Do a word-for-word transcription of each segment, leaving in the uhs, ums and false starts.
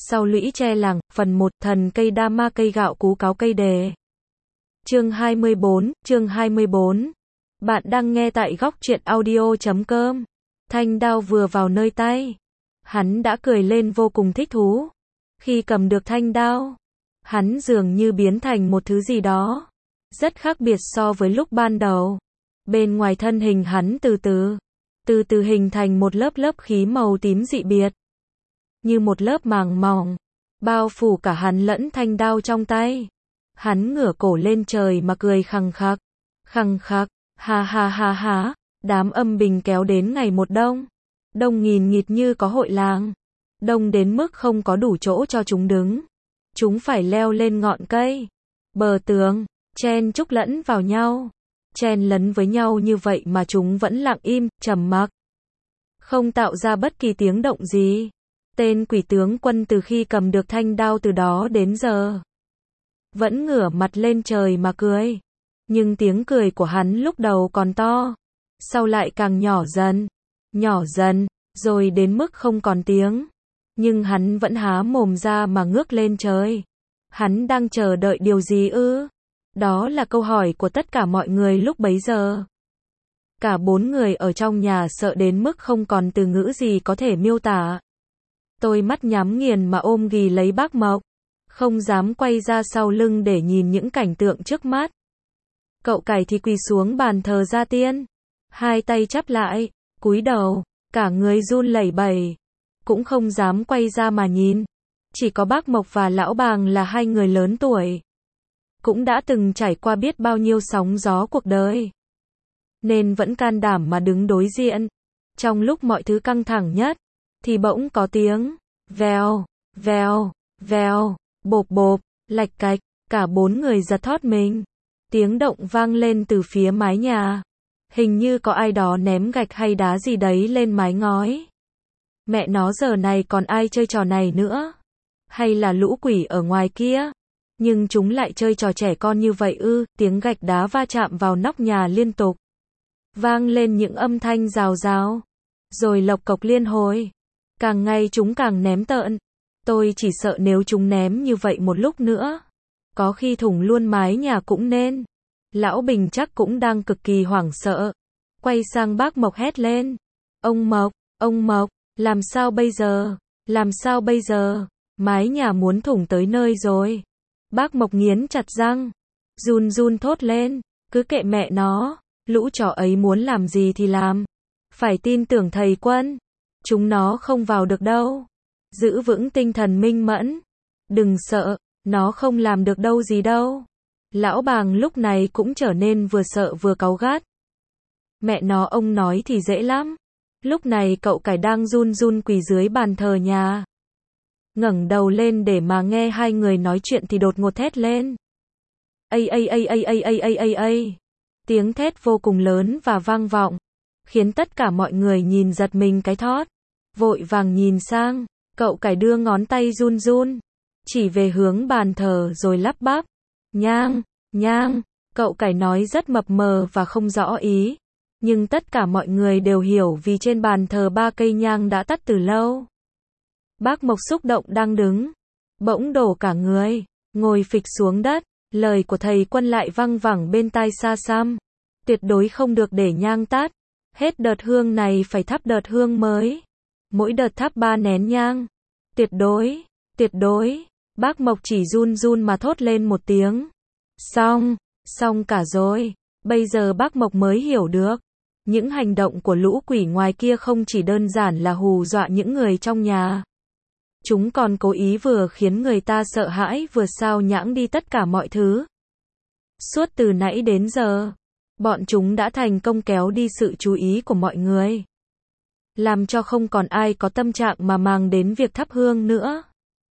Sau lũy tre làng, phần một, thần cây đa ma cây gạo cú cáo cây đề. Chương hai mươi bốn, chương hai mươi bốn. Bạn đang nghe tại góc truyện audio chấm com. Thanh đao vừa vào nơi tay, hắn đã cười lên vô cùng thích thú. Khi cầm được thanh đao, hắn dường như biến thành một thứ gì đó rất khác biệt so với lúc ban đầu. Bên ngoài thân hình hắn từ từ, từ từ hình thành một lớp lớp khí màu tím dị biệt, như một lớp màng mỏng, bao phủ cả hắn lẫn thanh đao trong tay. Hắn ngửa cổ lên trời mà cười khằng khặc, khằng khặc, ha ha ha ha. Đám âm binh kéo đến ngày một đông, đông nghìn nghịt như có hội làng, đông đến mức không có đủ chỗ cho chúng đứng. Chúng phải leo lên ngọn cây, bờ tường, chen chúc lẫn vào nhau, chen lấn với nhau như vậy mà chúng vẫn lặng im, trầm mặc, không tạo ra bất kỳ tiếng động gì. Tên quỷ tướng quân từ khi cầm được thanh đao từ đó đến giờ vẫn ngửa mặt lên trời mà cười. Nhưng tiếng cười của hắn lúc đầu còn to, sau lại càng nhỏ dần, nhỏ dần, rồi đến mức không còn tiếng. Nhưng hắn vẫn há mồm ra mà ngước lên trời. Hắn đang chờ đợi điều gì ư? Đó là câu hỏi của tất cả mọi người lúc bấy giờ. Cả bốn người ở trong nhà sợ đến mức không còn từ ngữ gì có thể miêu tả. Tôi mắt nhắm nghiền mà ôm ghì lấy bác Mộc, không dám quay ra sau lưng để nhìn những cảnh tượng trước mắt. Cậu Cải thì quỳ xuống bàn thờ gia tiên, hai tay chắp lại, cúi đầu, cả người run lẩy bẩy, cũng không dám quay ra mà nhìn. Chỉ có bác Mộc và lão Bàng là hai người lớn tuổi, cũng đã từng trải qua biết bao nhiêu sóng gió cuộc đời, nên vẫn can đảm mà đứng đối diện. Trong lúc mọi thứ căng thẳng nhất, thì bỗng có tiếng vèo, vèo, vèo, bộp bộp, lạch cạch, cả bốn người giật thót mình. Tiếng động vang lên từ phía mái nhà, hình như có ai đó ném gạch hay đá gì đấy lên mái ngói. Mẹ nó, giờ này còn ai chơi trò này nữa? Hay là lũ quỷ ở ngoài kia? Nhưng chúng lại chơi trò trẻ con như vậy ư? Tiếng gạch đá va chạm vào nóc nhà liên tục, vang lên những âm thanh rào rào, rồi lộc cộc liên hồi. Càng ngày chúng càng ném tợn. Tôi chỉ sợ nếu chúng ném như vậy một lúc nữa, có khi thủng luôn mái nhà cũng nên. Lão Bình chắc cũng đang cực kỳ hoảng sợ, quay sang bác Mộc hét lên. Ông Mộc, ông Mộc, làm sao bây giờ? Làm sao bây giờ? Mái nhà muốn thủng tới nơi rồi. Bác Mộc nghiến chặt răng, run run thốt lên. Cứ kệ mẹ nó, lũ chó ấy muốn làm gì thì làm. Phải tin tưởng thầy Quân. Chúng nó không vào được đâu. Giữ vững tinh thần minh mẫn. Đừng sợ, nó không làm được đâu gì đâu. Lão Bàng lúc này cũng trở nên vừa sợ vừa cáu gắt. Mẹ nó, ông nói thì dễ lắm. Lúc này cậu Cải đang run run quỳ dưới bàn thờ nhà, ngẩng đầu lên để mà nghe hai người nói chuyện thì đột ngột thét lên. Ây ây ây ây ây ây ây ây ây. Tiếng thét vô cùng lớn và vang vọng, khiến tất cả mọi người nhìn giật mình cái thót. Vội vàng nhìn sang, cậu Cải đưa ngón tay run run chỉ về hướng bàn thờ rồi lắp bắp. Nhang, nhang. Cậu Cải nói rất mập mờ và không rõ ý, nhưng tất cả mọi người đều hiểu vì trên bàn thờ ba cây nhang đã tắt từ lâu. Bác Mộc xúc động đang đứng, bỗng đổ cả người, ngồi phịch xuống đất. Lời của thầy Quân lại văng vẳng bên tai xa xăm. Tuyệt đối không được để nhang tắt. Hết đợt hương này phải thắp đợt hương mới. Mỗi đợt thắp ba nén nhang. Tuyệt đối, tuyệt đối. Bác Mộc chỉ run run mà thốt lên một tiếng. Xong, xong cả rồi. Bây giờ bác Mộc mới hiểu được. Những hành động của lũ quỷ ngoài kia không chỉ đơn giản là hù dọa những người trong nhà. Chúng còn cố ý vừa khiến người ta sợ hãi vừa sao nhãng đi tất cả mọi thứ. Suốt từ nãy đến giờ, bọn chúng đã thành công kéo đi sự chú ý của mọi người, làm cho không còn ai có tâm trạng mà màng đến việc thắp hương nữa.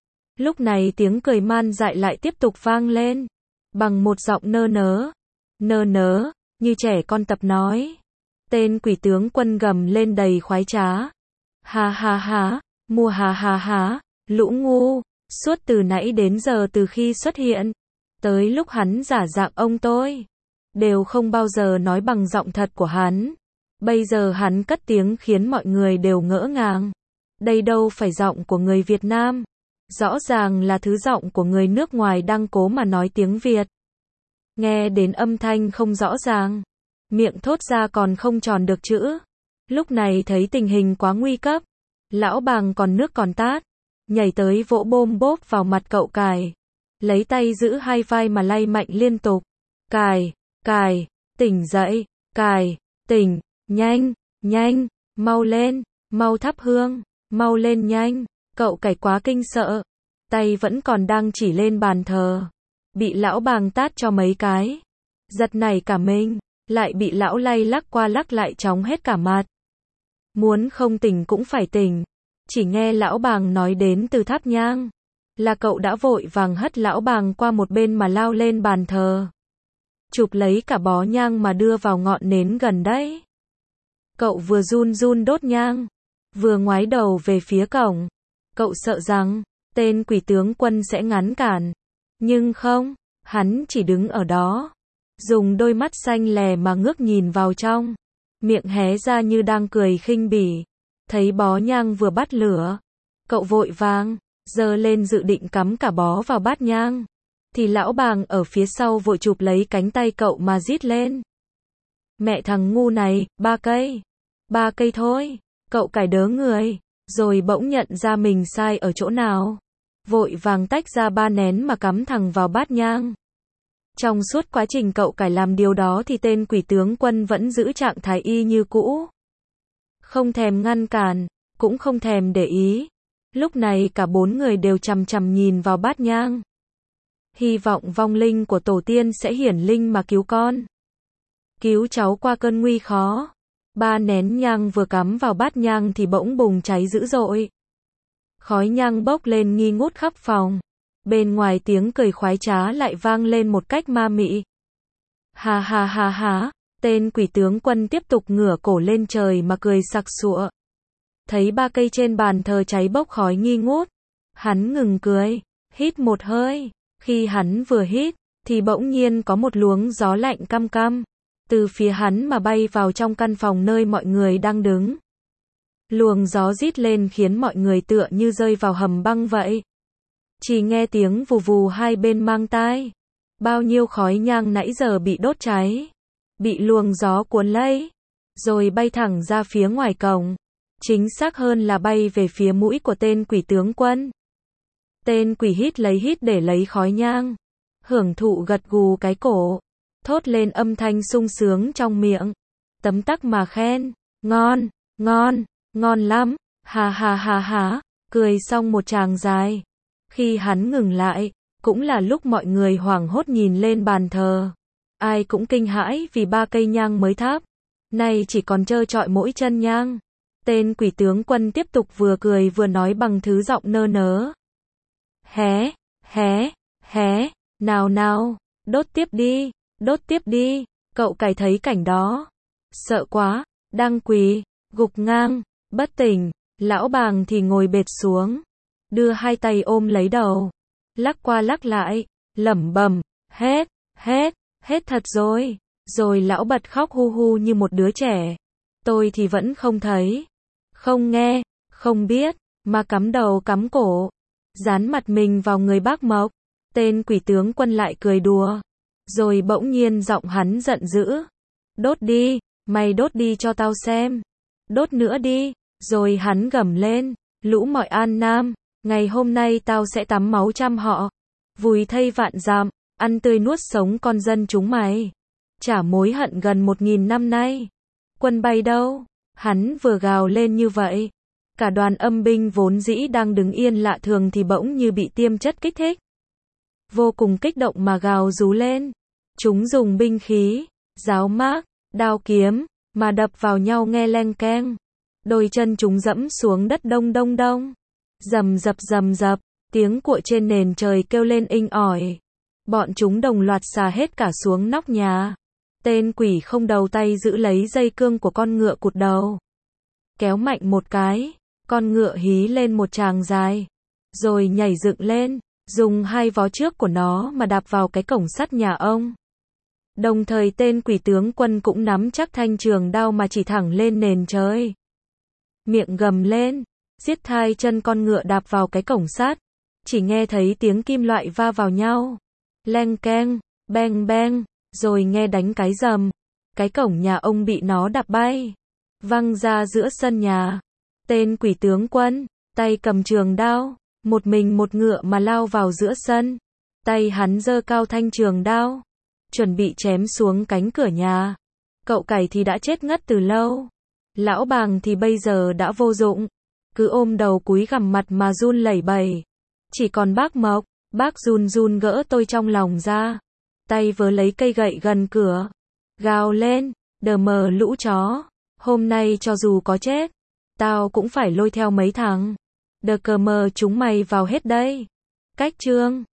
Lúc này tiếng cười man dại lại tiếp tục vang lên, bằng một giọng nơ nớ, nơ nớ, như trẻ con tập nói. Tên quỷ tướng Quân gầm lên đầy khoái trá. Ha ha ha, mua ha ha ha, lũ ngu, suốt từ nãy đến giờ từ khi xuất hiện, tới lúc hắn giả dạng ông tôi, đều không bao giờ nói bằng giọng thật của hắn. Bây giờ hắn cất tiếng khiến mọi người đều ngỡ ngàng. Đây đâu phải giọng của người Việt Nam. Rõ ràng là thứ giọng của người nước ngoài đang cố mà nói tiếng Việt. Nghe đến âm thanh không rõ ràng, miệng thốt ra còn không tròn được chữ. Lúc này thấy tình hình quá nguy cấp, lão bàng còn nước còn tát, nhảy tới vỗ bôm bốp vào mặt cậu Cải, lấy tay giữ hai vai mà lay mạnh liên tục. Cải, Cải, tỉnh dậy, Cải, tỉnh, nhanh, nhanh, mau lên, mau thắp hương, mau lên nhanh. Cậu Cải quá kinh sợ, tay vẫn còn đang chỉ lên bàn thờ, bị lão bàng tát cho mấy cái, giật nảy cả mình, lại bị lão lay lắc qua lắc lại chóng hết cả mặt. Muốn không tỉnh cũng phải tỉnh. Chỉ nghe lão bàng nói đến từ thắp nhang, là cậu đã vội vàng hất lão bàng qua một bên mà lao lên bàn thờ, chụp lấy cả bó nhang mà đưa vào ngọn nến gần đấy. Cậu vừa run run đốt nhang, vừa ngoái đầu về phía cổng. Cậu sợ rằng tên quỷ tướng quân sẽ ngăn cản, nhưng không, hắn chỉ đứng ở đó, dùng đôi mắt xanh lè mà ngước nhìn vào trong, miệng hé ra như đang cười khinh bỉ. Thấy bó nhang vừa bắt lửa, cậu vội vàng giơ lên dự định cắm cả bó vào bát nhang, thì lão bàng ở phía sau vội chụp lấy cánh tay cậu mà rít lên. Mẹ thằng ngu này, ba cây, ba cây thôi. Cậu Cải đớ người, rồi bỗng nhận ra mình sai ở chỗ nào, vội vàng tách ra ba nén mà cắm thẳng vào bát nhang. Trong suốt quá trình cậu Cải làm điều đó thì tên quỷ tướng quân vẫn giữ trạng thái y như cũ, không thèm ngăn cản, cũng không thèm để ý. Lúc này cả bốn người đều chằm chằm nhìn vào bát nhang, hy vọng vong linh của tổ tiên sẽ hiển linh mà cứu con, cứu cháu qua cơn nguy khó. Ba nén nhang vừa cắm vào bát nhang thì bỗng bùng cháy dữ dội. Khói nhang bốc lên nghi ngút khắp phòng. Bên ngoài tiếng cười khoái trá lại vang lên một cách ma mị. Ha ha ha ha, tên quỷ tướng quân tiếp tục ngửa cổ lên trời mà cười sặc sụa. Thấy ba cây trên bàn thờ cháy bốc khói nghi ngút, hắn ngừng cười, hít một hơi. Khi hắn vừa hít, thì bỗng nhiên có một luồng gió lạnh căm căm từ phía hắn mà bay vào trong căn phòng nơi mọi người đang đứng. Luồng gió rít lên khiến mọi người tựa như rơi vào hầm băng vậy. Chỉ nghe tiếng vù vù hai bên mang tai. Bao nhiêu khói nhang nãy giờ bị đốt cháy, bị luồng gió cuốn lấy, rồi bay thẳng ra phía ngoài cổng. Chính xác hơn là bay về phía mũi của tên quỷ tướng quân. Tên quỷ hít lấy hít để lấy khói nhang, hưởng thụ gật gù cái cổ, thốt lên âm thanh sung sướng trong miệng, tấm tắc mà khen, ngon, ngon, ngon lắm, ha ha ha ha, cười xong một tràng dài. Khi hắn ngừng lại, cũng là lúc mọi người hoảng hốt nhìn lên bàn thờ. Ai cũng kinh hãi vì ba cây nhang mới thắp, nay chỉ còn trơ trọi mỗi chân nhang. Tên quỷ tướng quân tiếp tục vừa cười vừa nói bằng thứ giọng nơ nớ. Hé, hé, hé, nào nào, đốt tiếp đi, đốt tiếp đi. Cậu Cải thấy cảnh đó, sợ quá, đang quỳ, gục ngang, bất tỉnh. Lão bàng thì ngồi bệt xuống, đưa hai tay ôm lấy đầu, lắc qua lắc lại, lẩm bẩm, hết, hết, hết thật rồi. Rồi lão bật khóc hu hu như một đứa trẻ. Tôi thì vẫn không thấy, không nghe, không biết, mà cắm đầu cắm cổ, dán mặt mình vào người bác Mộc. Tên quỷ tướng quân lại cười đùa, rồi bỗng nhiên giọng hắn giận dữ. Đốt đi, mày đốt đi cho tao xem. Đốt nữa đi. Rồi hắn gầm lên, lũ mọi An Nam, ngày hôm nay tao sẽ tắm máu trăm họ, vùi thây vạn dặm, ăn tươi nuốt sống con dân chúng mày. Trả mối hận gần một nghìn năm nay. Quân bay đâu? Hắn vừa gào lên như vậy, cả đoàn âm binh vốn dĩ đang đứng yên lạ thường thì bỗng như bị tiêm chất kích thích, vô cùng kích động mà gào rú lên. Chúng dùng binh khí, giáo mác, đao kiếm, mà đập vào nhau nghe leng keng. Đôi chân chúng dẫm xuống đất đông đông đông. Rầm rập rầm rập, tiếng cuội trên nền trời kêu lên inh ỏi. Bọn chúng đồng loạt xà hết cả xuống nóc nhà. Tên quỷ không đầu tay giữ lấy dây cương của con ngựa cụt đầu, kéo mạnh một cái, con ngựa hí lên một tràng dài, rồi nhảy dựng lên, dùng hai vó trước của nó mà đạp vào cái cổng sắt nhà ông. Đồng thời tên quỷ tướng quân cũng nắm chắc thanh trường đao mà chỉ thẳng lên nền trời. Miệng gầm lên, giết hai chân con ngựa đạp vào cái cổng sắt. chỉ nghe thấy tiếng kim loại va vào nhau. Leng keng, beng beng, rồi nghe đánh cái rầm. Cái cổng nhà ông bị nó đạp bay, văng ra giữa sân nhà. Tên quỷ tướng quân, tay cầm trường đao, một mình một ngựa mà lao vào giữa sân. Tay hắn giơ cao thanh trường đao, chuẩn bị chém xuống cánh cửa nhà. Cậu Cải thì đã chết ngất từ lâu. Lão Bàng thì bây giờ đã vô dụng, cứ ôm đầu cúi gằm mặt mà run lẩy bẩy. Chỉ còn bác Mộc, bác run run gỡ tôi trong lòng ra, tay vớ lấy cây gậy gần cửa, gào lên, đờ mờ lũ chó, hôm nay cho dù có chết, tao cũng phải lôi theo mấy thằng, đờ cờ mờ chúng mày vào hết đây. Cách chương